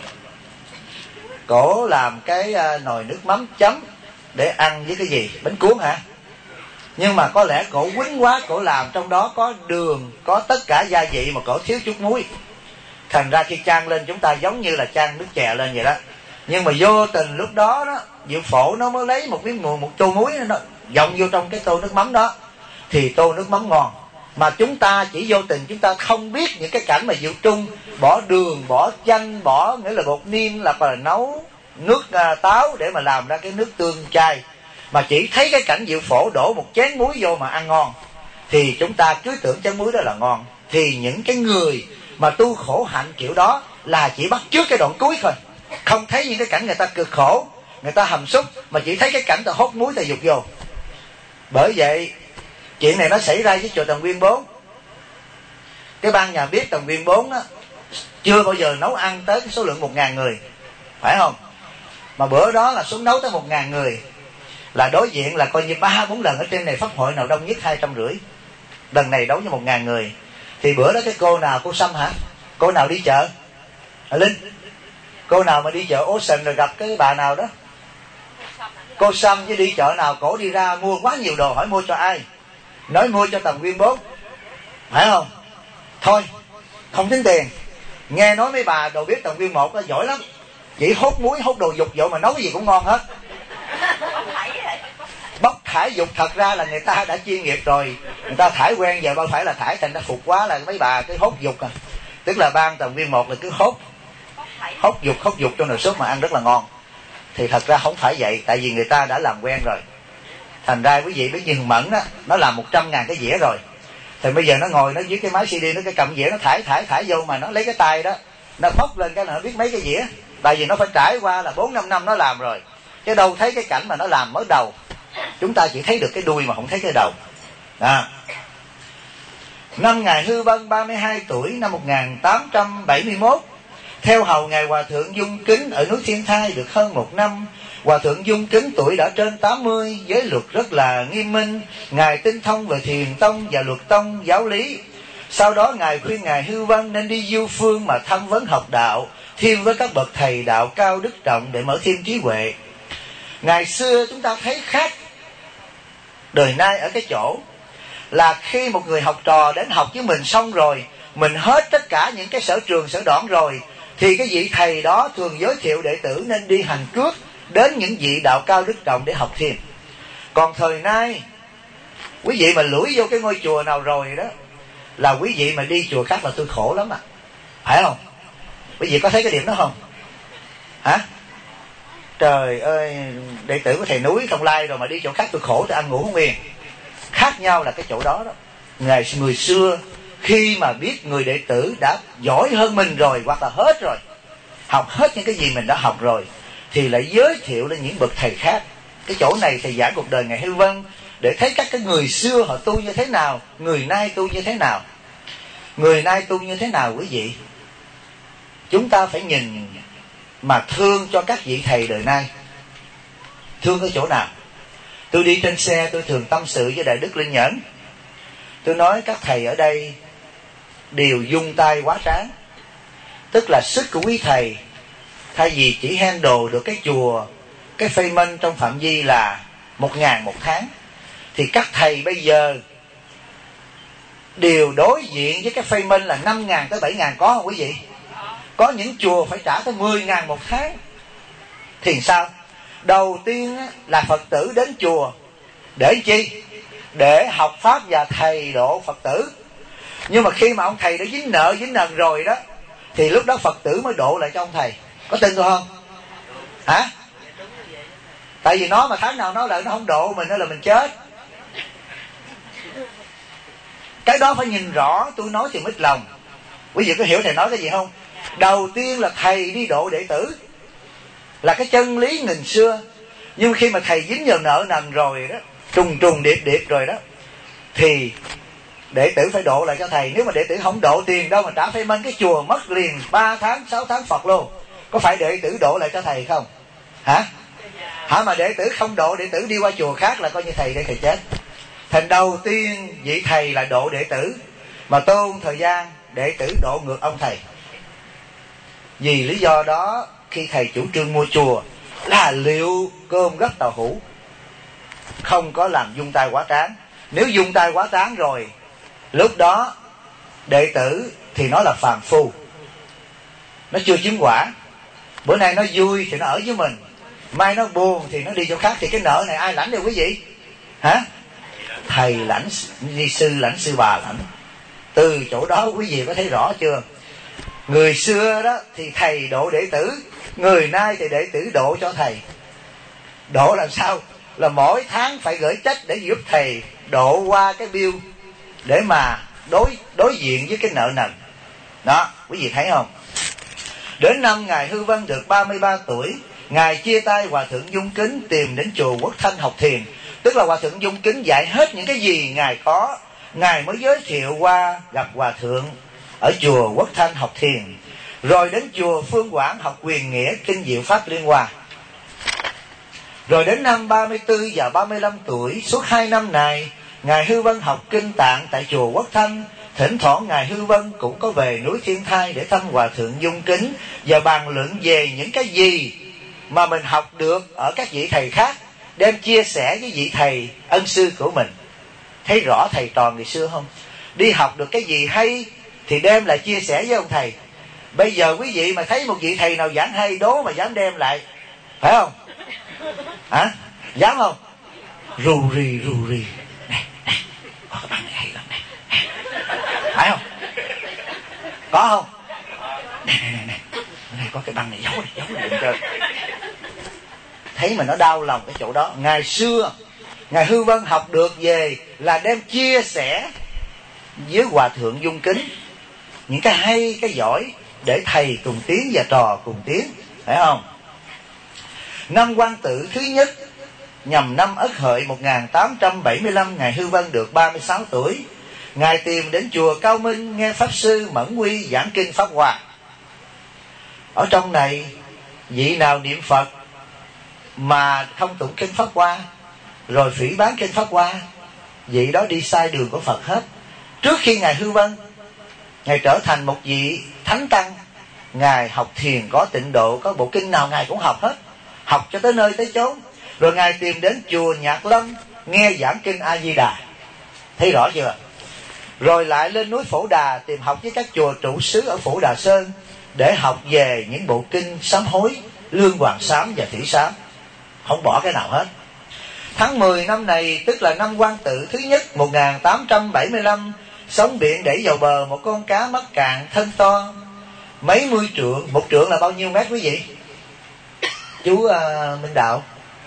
cổ làm cái nồi nước mắm chấm để ăn với cái gì, bánh cuốn hả? Nhưng mà có lẽ cổ quýnh quá, cổ làm trong đó có đường, có tất cả gia vị mà cổ thiếu chút muối. Thành ra khi chan lên chúng ta giống như là chan nước chè lên vậy đó. Nhưng mà vô tình lúc đó đó, Diệu Phổ nó mới lấy một tô muối nó dòng vô trong cái tô nước mắm đó, thì tô nước mắm ngon. Mà chúng ta chỉ vô tình chúng ta không biết những cái cảnh mà Diệu Trung bỏ đường, bỏ chanh, bỏ nghĩa là bột niêm, là nấu nước táo để mà làm ra cái nước tương chay, mà chỉ thấy cái cảnh Diệu Phổ đổ một chén muối vô mà ăn ngon, thì chúng ta cứ tưởng chén muối đó là ngon. Thì những cái người mà tu khổ hạnh kiểu đó là chỉ bắt chước cái đoạn cuối thôi, không thấy những cái cảnh người ta cực khổ, người ta hầm súc, mà chỉ thấy cái cảnh ta hốt muối ta dục vô. Bởi vậy chuyện này nó xảy ra với chùa Tần Nguyên 4. Cái ban nhà bếp Tần Nguyên 4 đó chưa bao giờ nấu ăn tới cái số lượng 1.000 người, phải không? Mà bữa đó là xuống nấu tới 1.000 người, là đối diện là coi như 3-4 lần ở trên này pháp hội nào đông nhất 250. Lần này đấu với 1.000 người. Thì bữa đó cái cô nào, cô Sâm hả? Cô nào đi chợ? Linh, cô nào mà đi chợ Ocean rồi gặp cái bà nào đó? Cô Sâm chứ đi chợ nào cổ đi ra mua quá nhiều đồ, hỏi mua cho ai? Nói mua cho Tần Nguyên 4, phải không? Thôi không tính tiền. Nghe nói mấy bà đồ bếp Tần Nguyên 1 đó giỏi lắm, chỉ hốt muối hốt đồ dục vậy mà nấu cái gì cũng ngon hết. Bóc thải dục thật ra là người ta đã chuyên nghiệp rồi, người ta thải quen giờ, đâu phải là thải thành đã phục quá là mấy bà cái hốt dục à. Tức là ban Tần Nguyên 1 là cứ hốt dục trong nồi súp mà ăn rất là ngon. Thì thật ra không phải vậy, tại vì người ta đã làm quen rồi. Thành ra quý vị biết như Mẫn á, nó làm 100.000 cái dĩa rồi, thì bây giờ nó ngồi nó dưới cái máy CD, nó cái cầm dĩa nó thải vô, mà nó lấy cái tay đó nó phốc lên cái là nó biết mấy cái dĩa. Tại vì nó phải trải qua là 4-5 năm nó làm rồi, chứ đâu thấy cái cảnh mà nó làm mới đầu. Chúng ta chỉ thấy được cái đuôi mà không thấy cái đầu. Năm Ngài Hư Vân 32 tuổi năm 1871, theo hầu Ngài Hòa Thượng Dung Kính ở núi Thiên Thai được hơn 1 năm. Hòa Thượng Dung Kính tuổi đã trên 80, giới luật rất là nghiêm minh. Ngài tinh thông về thiền tông và luật tông giáo lý. Sau đó Ngài khuyên Ngài Hư Vân nên đi du phương mà thăm vấn học đạo, thêm với các bậc thầy đạo cao đức trọng để mở thêm trí huệ. Ngày xưa chúng ta thấy khác đời nay ở cái chỗ là khi một người học trò đến học với mình xong rồi, mình hết tất cả những cái sở trường sở đoản rồi, thì cái vị thầy đó thường giới thiệu đệ tử nên đi hành cước đến những vị đạo cao đức trọng để học thêm. Còn thời nay, quý vị mà lủi vô cái ngôi chùa nào rồi đó, là quý vị mà đi chùa khác là tôi khổ lắm phải không? Quý vị có thấy cái điểm đó không? Hả? Trời ơi, đệ tử của thầy núi Không Lai rồi mà đi chỗ khác tôi khổ, tôi ăn ngủ không yên. Khác nhau là cái chỗ đó đó. Người xưa khi mà biết người đệ tử đã giỏi hơn mình rồi, hoặc là hết rồi, học hết những cái gì mình đã học rồi, thì lại giới thiệu lên những bậc thầy khác. Cái chỗ này thầy giảng cuộc đời Ngài Hư Vân để thấy các cái người xưa họ tu như thế nào, người nay tu như thế nào. Người nay tu như thế nào quý vị? Chúng ta phải nhìn mà thương cho các vị thầy đời nay. Thương ở chỗ nào? Tôi đi trên xe tôi thường tâm sự với Đại Đức Linh Nhẫn. Tôi nói các thầy ở đây đều dung tay quá tráng. Tức là sức của quý thầy, thay vì chỉ handle được cái chùa, cái payment trong phạm vi là 1.000 một tháng, thì các thầy bây giờ đều đối diện với cái payment là 5.000 tới 7.000, có không quý vị? Có những chùa phải trả tới 10.000 một tháng. Thì sao? Đầu tiên là Phật tử đến chùa để chi? Để học Pháp và thầy độ Phật tử. Nhưng mà khi mà ông thầy đã dính nợ dính nần rồi đó, thì lúc đó Phật tử mới độ lại cho ông thầy. Có tin tôi không? Hả? Tại vì nó mà tháng nào nó lại nó không độ mình, đó là mình chết. Cái đó phải nhìn rõ. Tôi nói thì mít lòng. Quý vị có hiểu thầy nói cái gì không? Đầu tiên là thầy đi độ đệ tử, là cái chân lý nghìn xưa. Nhưng khi mà thầy dính vào nợ nần rồi đó, trùng điệp rồi đó, thì đệ tử phải độ lại cho thầy. Nếu mà đệ tử không độ tiền đâu mà trả payment, cái chùa mất liền 3 tháng 6 tháng Phật luôn. Có phải đệ tử độ lại cho thầy không? Hả? Mà đệ tử không độ, đệ tử đi qua chùa khác là coi như thầy để thầy chết. Thành đầu tiên vị thầy là độ đệ tử, mà tôn thời gian đệ tử độ ngược ông thầy. Vì lý do đó khi thầy chủ trương mua chùa là liệu cơm gấp tàu hũ, không có làm dung tay quá tráng. Nếu dung tay quá tráng rồi, lúc đó đệ tử thì nó là phàm phu, nó chưa chứng quả. Bữa nay nó vui thì nó ở với mình, mai nó buồn thì nó đi chỗ khác. Thì cái nợ này ai lãnh được quý vị? Hả? Thầy lãnh, ni sư lãnh, sư bà lãnh. Từ chỗ đó quý vị có thấy rõ chưa? Người xưa đó thì thầy độ đệ tử, người nay thì đệ tử độ cho thầy. Độ làm sao? Là mỗi tháng phải gửi check để giúp thầy độ qua cái bill để mà đối diện với cái nợ nần. Đó, quý vị thấy không? Đến năm Ngài Hư Vân được 33 tuổi, Ngài chia tay Hòa Thượng Dung Kính tìm đến chùa Quốc Thanh học thiền. Tức là Hòa Thượng Dung Kính dạy hết những cái gì Ngài có, Ngài mới giới thiệu qua gặp Hòa Thượng ở chùa Quốc Thanh học thiền. Rồi đến chùa Phương Quảng học quyền nghĩa kinh diệu Pháp Liên Hoa. Rồi đến năm 34 và 35 tuổi, suốt 2 năm này, Ngài Hư Vân học kinh tạng tại chùa Quốc Thanh. Thỉnh thoảng Ngài Hư Vân cũng có về núi Thiên Thai để thăm Hòa Thượng Dung Kính và bàn luận về những cái gì mà mình học được ở các vị thầy khác, đem chia sẻ với vị thầy ân sư của mình. Thấy rõ thầy trò ngày xưa không? Đi học được cái gì hay thì đem lại chia sẻ với ông thầy. Bây giờ quý vị mà thấy một vị thầy nào giảng hay, đố mà dám đem lại, phải không? Hả? Dám không? Rù rì này, có cái băng này hay lắm này, phải không? Có không? Này có cái băng này giấu đừng chơi. Thấy mà nó đau lòng cái chỗ đó. Ngày xưa Ngài Hư Vân học được về là đem chia sẻ với Hòa Thượng Dung Kính những cái hay, cái giỏi, để thầy cùng tiến và trò cùng tiến, phải không? Năm Quan Tự thứ nhất, nhằm năm Ất Hợi 1875, Ngài Hư Vân được 36 tuổi. Ngài tìm đến chùa Cao Minh nghe Pháp Sư Mẫn Quy giảng kinh Pháp Hoa. Ở trong này, vị nào niệm Phật mà không tụng kinh Pháp Hoa, rồi phỉ báng kinh Pháp Hoa, vị đó đi sai đường của Phật hết. Trước khi Ngài Hư Vân Ngài trở thành một vị thánh tăng. Ngài học thiền có tịnh độ, có bộ kinh nào Ngài cũng học hết, học cho tới nơi tới chốn. Rồi Ngài tìm đến chùa Nhạc Lâm nghe giảng kinh A Di Đà. Thấy rõ chưa? Rồi lại lên núi Phổ Đà tìm học với các chùa trụ xứ ở Phổ Đà Sơn để học về những bộ kinh sám hối, Lương Hoàng Sám và Thủy Sám, không bỏ cái nào hết. Tháng 10 năm này, tức là năm Quang Tự thứ nhất 1875, sóng biển đẩy vào bờ một con cá mắc cạn thân to mấy mươi trượng. Một trượng là bao nhiêu mét quý vị? Chú Minh Đạo.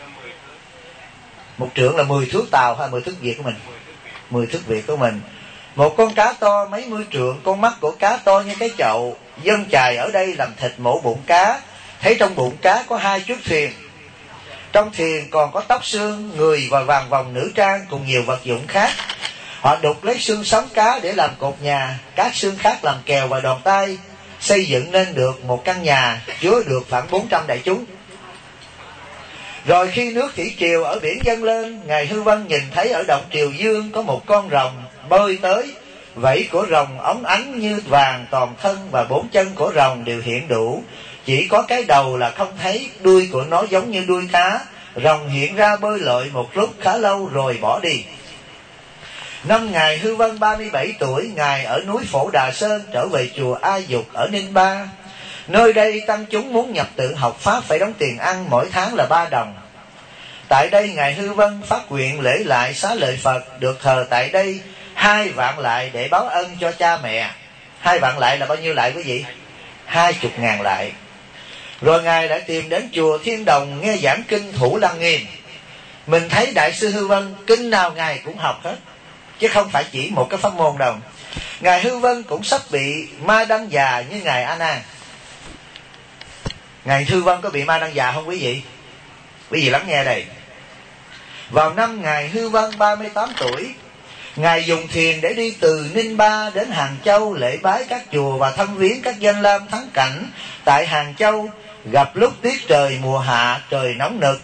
Một trượng là 10 thước Tàu hay 10 thước Việt của mình? 10 thước Việt của mình. Một con cá to mấy mươi trượng, con mắt của cá to như cái chậu. Dân chài ở đây làm thịt mổ bụng cá, thấy trong bụng cá có 2 chiếc thuyền. Trong thuyền còn có tóc xương, người và vàng vòng nữ trang cùng nhiều vật dụng khác. Họ đục lấy xương sống cá để làm cột nhà, các xương khác làm kèo và đòn tay, xây dựng nên được một căn nhà chứa được khoảng 400 đại chúng. Rồi khi nước thủy triều ở biển dâng lên, Ngài Hư Vân nhìn thấy ở động Triều Dương có một con rồng bơi tới. Vảy của rồng óng ánh như vàng toàn thân, và 4 chân của rồng đều hiện đủ, chỉ có cái đầu là không thấy. Đuôi của nó giống như đuôi cá. Rồng hiện ra bơi lội một lúc khá lâu rồi bỏ đi. Năm Ngài Hư Vân 37 tuổi, Ngài ở núi Phổ Đà Sơn trở về chùa A Dục ở Ninh Ba. Nơi đây tăng chúng muốn nhập tự học Pháp phải đóng tiền ăn, mỗi tháng là 3 đồng. Tại đây Ngài Hư Vân phát nguyện lễ lại xá lợi Phật, được thờ tại đây 2 vạn lại để báo ân cho cha mẹ. 2 vạn lại là bao nhiêu lại quý vị? 20.000 lại. Rồi Ngài đã tìm đến chùa Thiên Đồng nghe giảng kinh Thủ Lăng Nghiêm. Mình thấy Đại sư Hư Vân kinh nào Ngài cũng học hết, chứ không phải chỉ một cái pháp môn đâu. Ngài Hư Vân cũng sắp bị ma đăng già như Ngài A Nan. Ngài Hư Vân có bị ma đăng già không quý vị? Quý vị lắng nghe đây. Vào năm Ngài Hư Vân 38 tuổi, Ngài dùng thuyền để đi từ Ninh Ba đến Hàng Châu lễ bái các chùa và thăm viếng các danh lam thắng cảnh tại Hàng Châu. Gặp lúc tiết trời mùa hạ, trời nóng nực.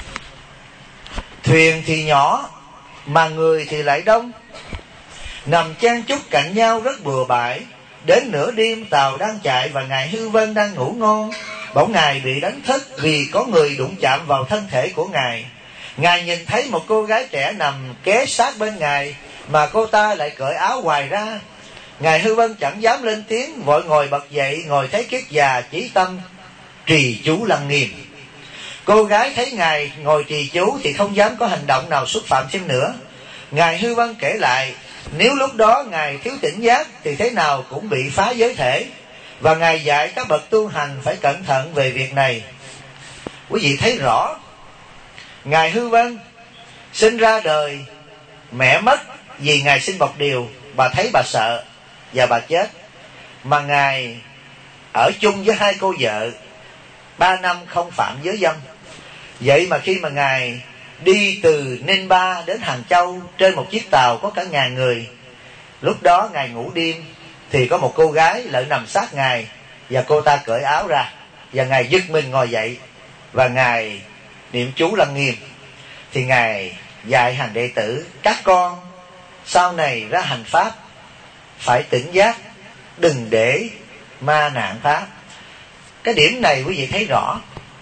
Thuyền thì nhỏ mà người thì lại đông, nằm chen chúc cạnh nhau rất bừa bãi. Đến nửa đêm tàu đang chạy và Ngài Hư Vân đang ngủ ngon, bỗng Ngài bị đánh thức vì có người đụng chạm vào thân thể của Ngài. Ngài nhìn thấy một cô gái trẻ nằm kế sát bên Ngài, mà cô ta lại cởi áo hoài ra. Ngài Hư Vân chẳng dám lên tiếng, vội ngồi bật dậy, ngồi thấy kiết già chí tâm trì chú Lăng Nghiêm. Cô gái thấy Ngài ngồi trì chú thì không dám có hành động nào xúc phạm thêm nữa. Ngài Hư Vân kể lại, nếu lúc đó Ngài thiếu tỉnh giác thì thế nào cũng bị phá giới thể, và Ngài dạy các bậc tu hành phải cẩn thận về việc này. Quý vị thấy rõ, Ngài Hư Vân sinh ra đời, mẹ mất vì Ngài sinh bọc điều, bà thấy bà sợ và bà chết. Mà Ngài ở chung với 2 cô vợ 3 năm không phạm giới dâm. Vậy mà khi mà Ngài đi từ Ninh Ba đến Hàng Châu trên một chiếc tàu có cả 1000 người, lúc đó Ngài ngủ đêm thì có một cô gái lại nằm sát Ngài, và cô ta cởi áo ra, và Ngài giật mình ngồi dậy và Ngài niệm chú Lăng Nghiêm. Thì Ngài dạy hàng đệ tử, các con sau này ra hành pháp phải tỉnh giác, đừng để ma nạn pháp. Cái điểm này quý vị thấy rõ.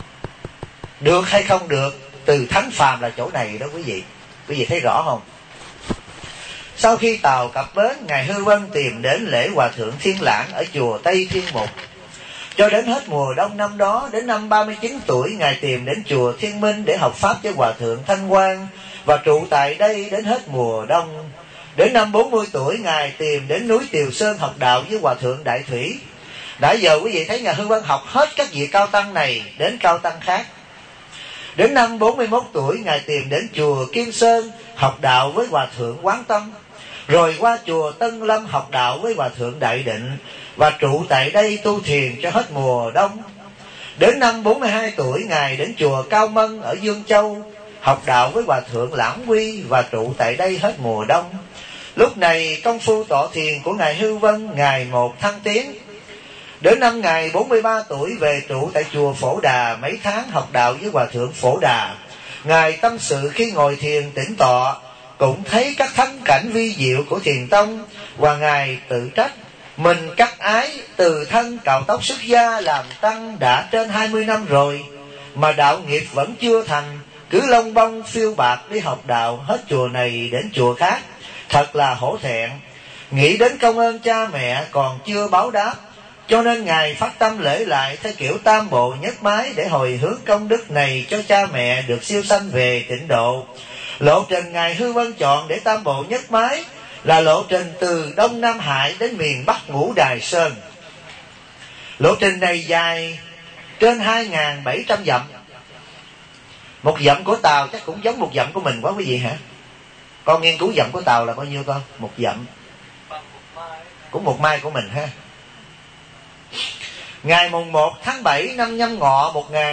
Được hay không được, từ thánh phàm là chỗ này đó quý vị. Quý vị thấy rõ không? Sau khi tàu cập bến, Ngài Hư Vân tìm đến lễ Hòa Thượng Thiên Lãng ở chùa Tây Thiên Mục. Cho đến hết mùa đông năm đó, đến năm 39 tuổi, Ngài tìm đến chùa Thiên Minh để học pháp với Hòa Thượng Thanh Quang và trụ tại đây đến hết mùa đông. Đến năm 40 tuổi, Ngài tìm đến núi Tiều Sơn học đạo với Hòa Thượng Đại Thủy. Đã giờ quý vị thấy Ngài Hư Vân học hết các vị cao tăng này đến cao tăng khác. Đến năm 41 tuổi, Ngài tìm đến chùa Kim Sơn học đạo với Hòa Thượng Quán Tâm, rồi qua chùa Tân Lâm học đạo với Hòa Thượng Đại Định và trụ tại đây tu thiền cho hết mùa đông. Đến năm 42 tuổi, Ngài đến chùa Cao Mân ở Dương Châu học đạo với Hòa Thượng Lãng Quy và trụ tại đây hết mùa đông. Lúc này công phu tọa thiền của Ngài Hư Vân ngày một thăng tiến. Đến năm Ngài 43 tuổi về trụ tại chùa Phổ Đà mấy tháng học đạo với Hòa Thượng Phổ Đà. Ngài tâm sự khi ngồi thiền tĩnh tọa cũng thấy các thắng cảnh vi diệu của thiền tông, và Ngài tự trách Mình cắt ái từ thân cạo tóc xuất gia làm tăng đã trên 20 năm rồi, mà đạo nghiệp vẫn chưa thành, cứ lông bông phiêu bạc đi học đạo, hết chùa này đến chùa khác, thật là hổ thẹn. Nghĩ đến công ơn cha mẹ còn chưa báo đáp, cho nên Ngài phát tâm lễ lại theo kiểu tam bộ nhất bái, để hồi hướng công đức này cho cha mẹ được siêu sanh về tịnh độ. Lộ trình Ngài Hư Vân chọn để tam bộ nhất bái là lộ trình từ Đông Nam Hải đến miền Bắc Ngũ Đài Sơn. Lộ trình này dài trên 2.700 dặm. Một dặm của Tàu chắc cũng giống một dặm của mình quá quý vị hả? Con nghiên cứu dặm của Tàu là bao nhiêu con? Một dặm cũng một mai của mình ha. Ngày mùng 1 tháng 7 năm Nhâm Ngọ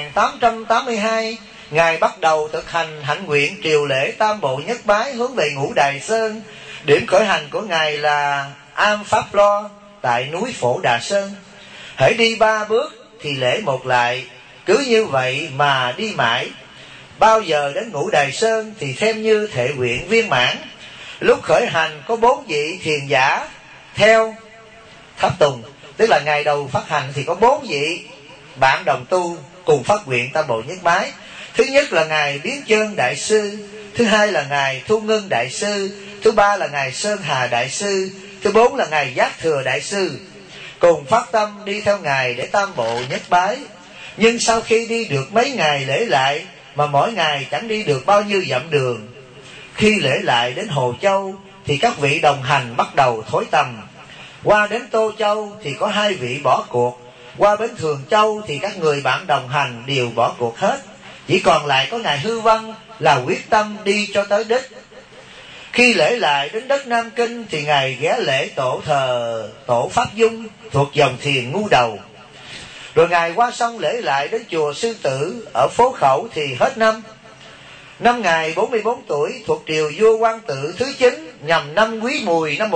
1882, Ngài bắt đầu thực hành hạnh nguyện triều lễ tam bộ nhất bái hướng về Ngũ Đài Sơn. Điểm khởi hành của Ngài là Am Pháp Lo tại núi Phổ Đà Sơn. Hãy đi 3 bước thì lễ một lại, cứ như vậy mà đi mãi. Bao giờ đến Ngũ Đài Sơn thì xem như thệ nguyện viên mãn. Lúc khởi hành có 4 vị thiền giả theo tháp tùng, tức là ngày đầu phát hành thì có 4 vị bạn đồng tu cùng phát nguyện tam bộ nhất bái. Thứ nhất là Ngài Biến Chơn Đại Sư, thứ hai là Ngài Thu Ngân Đại Sư, thứ ba là Ngài Sơn Hà Đại Sư, thứ 4 là Ngài Giác Thừa Đại Sư, cùng phát tâm đi theo Ngài để tam bộ nhất bái. Nhưng sau khi đi được mấy ngày lễ lại mà mỗi ngày chẳng đi được bao nhiêu dặm đường, khi lễ lại đến Hồ Châu thì các vị đồng hành bắt đầu thối tầm. Qua đến Tô Châu thì có 2 vị bỏ cuộc, qua bến Thường Châu thì các người bạn đồng hành đều bỏ cuộc hết, chỉ còn lại có Ngài Hư Vân là quyết tâm đi cho tới đích. Khi lễ lại đến đất Nam Kinh thì Ngài ghé lễ tổ thờ Tổ Pháp Dung thuộc dòng thiền Ngu Đầu. Rồi Ngài qua xong lễ lại đến chùa Sư Tử ở phố Khẩu thì hết năm. Năm Ngài 44 tuổi thuộc triều vua Quang Tự thứ 9 nhằm năm Quý Mùi năm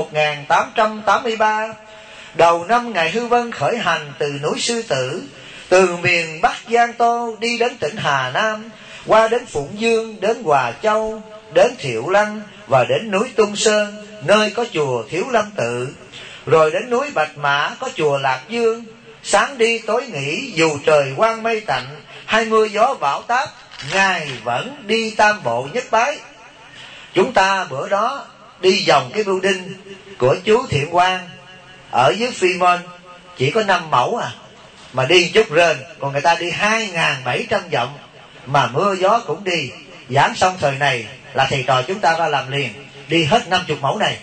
1883. Đầu năm Ngài Hư Vân khởi hành từ núi Sư Tử, từ miền Bắc Giang Tô đi đến tỉnh Hà Nam, qua đến Phụng Dương, đến Hòa Châu, đến Thiệu Lăng và đến núi Tung Sơn, nơi có chùa Thiếu Lâm Tự. Rồi đến núi Bạch Mã có chùa Lạc Dương. Sáng đi tối nghỉ, dù trời quang mây tạnh hay mưa gió bão táp, Ngài vẫn đi tam bộ nhất bái. Chúng ta bữa đó đi vòng cái building của chú Thiện Quang ở dưới Phi Môn chỉ có 5 mẫu mà đi chút rên, còn người ta đi 2.700 dặm mà mưa gió cũng đi. Giảng xong thời này là thầy trò chúng ta ra làm liền, đi hết 50 mẫu này,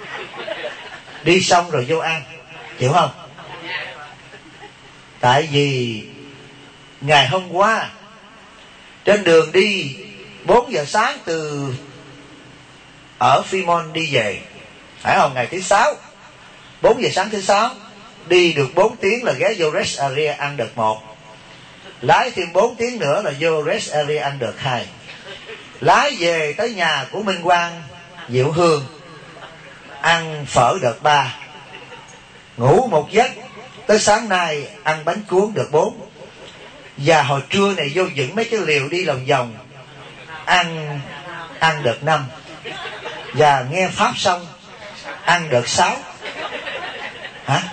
đi xong rồi vô ăn, chịu không? Tại vì ngày hôm qua trên đường đi 4 giờ sáng từ ở Phi Môn đi về, phải không? Ngày thứ 6 4 giờ sáng thứ 6 đi được 4 tiếng là ghé vô rest area ăn được 1, lái thêm 4 tiếng nữa là vô rest area ăn được 2, lái về tới nhà của Minh Quang Diệu Hương ăn phở được 3, ngủ một giấc tới sáng nay ăn bánh cuốn được 4, và hồi trưa này vô dựng mấy cái liều đi lòng vòng ăn được 5, và nghe pháp xong ăn được 6 hả?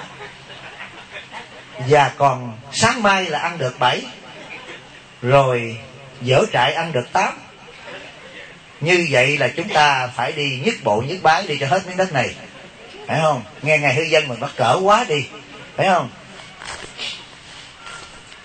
Và còn sáng mai là ăn được 7, rồi dỡ trại ăn được 8. Như vậy là chúng ta phải đi nhất bộ nhất bái đi cho hết miếng đất này, phải không? Nghe Ngài Hư Dân mình mắc cỡ quá đi, phải không?